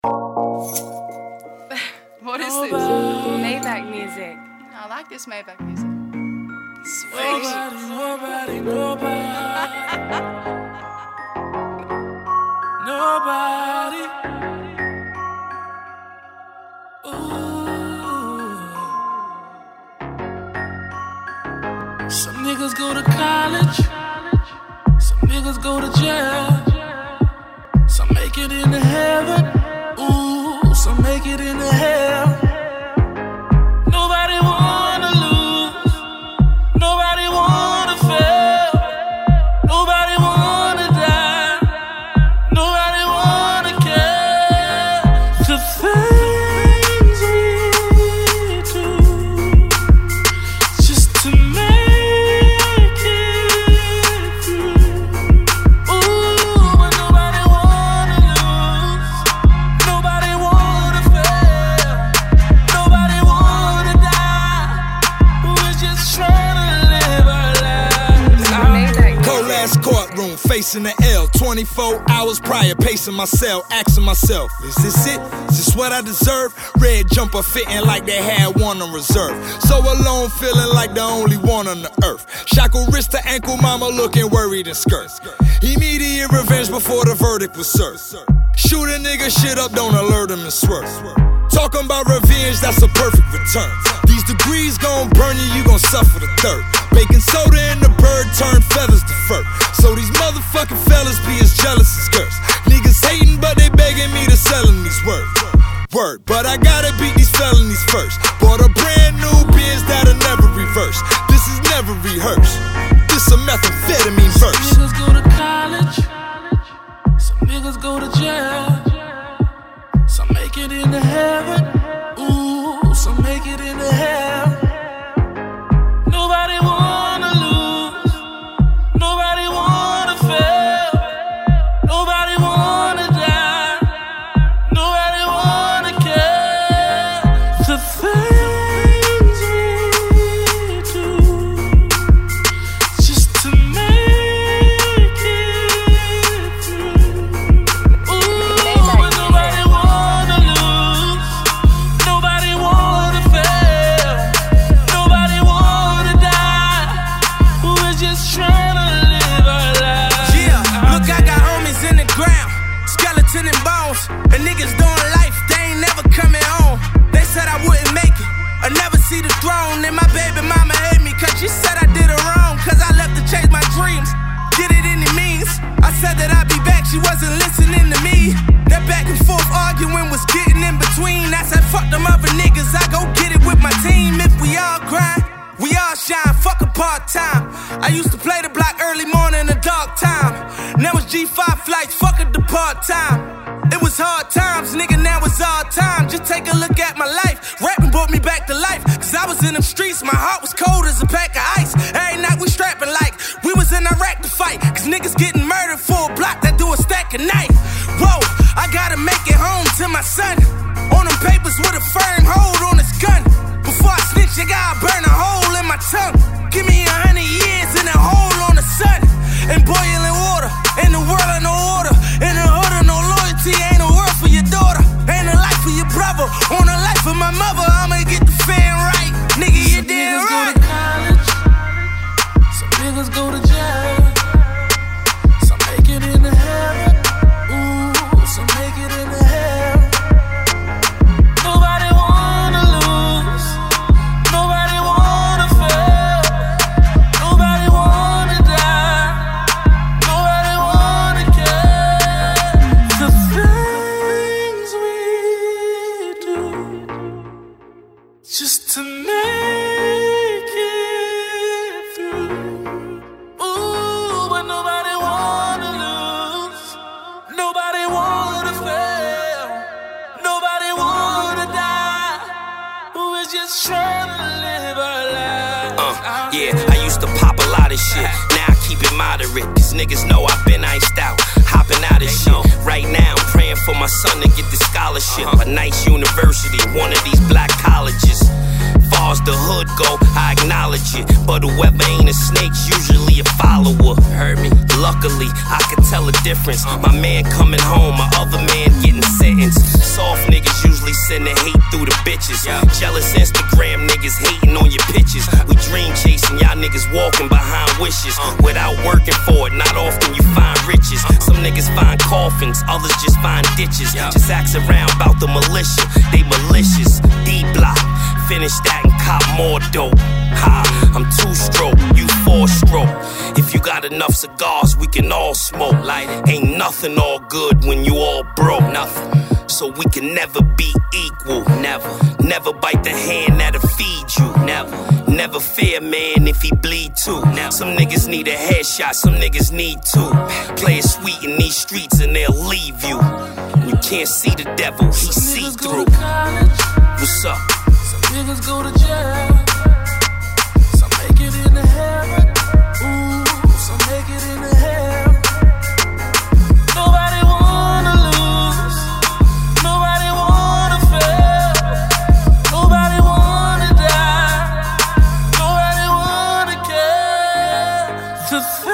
What is this? Maybach music. I like this Maybach music. Nobody. Some niggas go to college, some niggas go to jail, some make it into heaven, some make it into hell. Nobody wanna lose, nobody wanna fail, nobody wanna die, nobody wanna care. The things we do just to make it through. But nobody wanna lose, nobody wanna fail, nobody wanna die. We're just trying to live our lives. Cold ass courtroom, facing the L. 24 hours prior, pacing my cell, asking myself, is this it? Is this what I deserve? Red jumper fitting like they had one on reserve. So alone, feeling like the only one on the earth. Shackled wrist to ankle, mama looking worried in skirts. Immediate revenge before the verdict was served. Shoot a nigga shit up, don't alert him and swerve. Talking about revenge, that's a perfect return. These degrees gon' burn you, you gon' suffer the third. Baking soda in the bird turn feathers to fur. So these motherfucking fellas be as jealous as girls. Niggas hating, but they begging me to sell in these words. Word, but I gotta beat these felonies first. Bought a brand new Benz that'll never reverse. This is never rehearsed. This a methamphetamine verse. Some niggas go to college, some niggas go to jail, some make it into heaven, some make it into hell. Nobody wanna lose, nobody wanna fail, nobody wanna die, nobody wanna care. The things we do just to make it through. But nobody wanna lose, nobody wanna fail, nobody wanna die. We're just trying to live our lives. Yeah, look, I got homies in the ground, skeleton and bones, and niggas doing life, they ain't never coming home. They said I wouldn't make it, I never see the throne. And my baby mama hate me, cause she said I did her wrong. Cause I left to chase my dreams, get it any means. I said that I'd be back, she wasn't listening to me. That back and forth arguing was getting in between. I said fuck them other niggas, I go get it with my team. If we all grind, we all shine, fuck a part-time. I used to play the block early morning and dark time. Now it's G5 flights, fuck it the part-time. It was hard times, nigga, now it's all time. Just take a look at my life, rapping brought me back to life. Cause I was in them streets, my heart was cold as a pack of ice. Every night we strapping like we was in Iraq to fight. Cause niggas getting murdered for a block that do a stack of knife. Whoa, I gotta make it home to my son. On them papers with a firm hold on his gun. Before I snitch, I gotta burn a hole in my tongue. Give me 100 years in a hole on the sun. And boiling water, in the world of no order. In the hood of no loyalty, ain't a world for your daughter. Ain't a life for your brother, on the life of my mother. I'ma get the fan right, nigga, you damn right. Some niggas go to college, some niggas go to jail, some make it into heaven, some make it into hell. Nobody wanna lose, nobody wanna fail, nobody wanna die, nobody wanna care. The things we do just to make it through. But nobody wanna lose, nobody wanna fail, nobody wanna die. We're just trying to live our lives. Yeah, I used to pop a lot of shit. Now I keep it moderate, cause niggas know I've been iced out, hopping out of shit. Right now I'm praying for my son to get the scholarship. A nice university, one of these black colleges. Far as the hood go, I acknowledge it. But whoever ain't a snake's usually a follower. Heard me? Luckily, I could tell a difference. My man coming home, my other man getting sentenced. Soft niggas usually sending hate through the bitches. Jealous Instagram niggas hating on your pictures. We dream chasing, y'all niggas walking behind wishes. Without working for it, not often you find riches. Some niggas find coffins, others just find ditches. Just ask around about the militia, they malicious. D-block, finish that and cop more dope. Ha, I'm 2-stroke, you 4-stroke. If you got enough cigars, we can all smoke. Light it. Ain't nothing all good when you all broke. Nothing. So we can never be equal. Never bite the hand that'll feed you. Never fear man if he bleed too. Some niggas need a headshot, some niggas need two. Play it sweet in these streets and they'll leave you. You can't see the devil, he see through. What's up? Some niggas go to jail. Some make it in the heaven. Ooh, some make it in the hell. Nobody wanna lose. Nobody wanna fail. Nobody wanna die. Nobody wanna care. To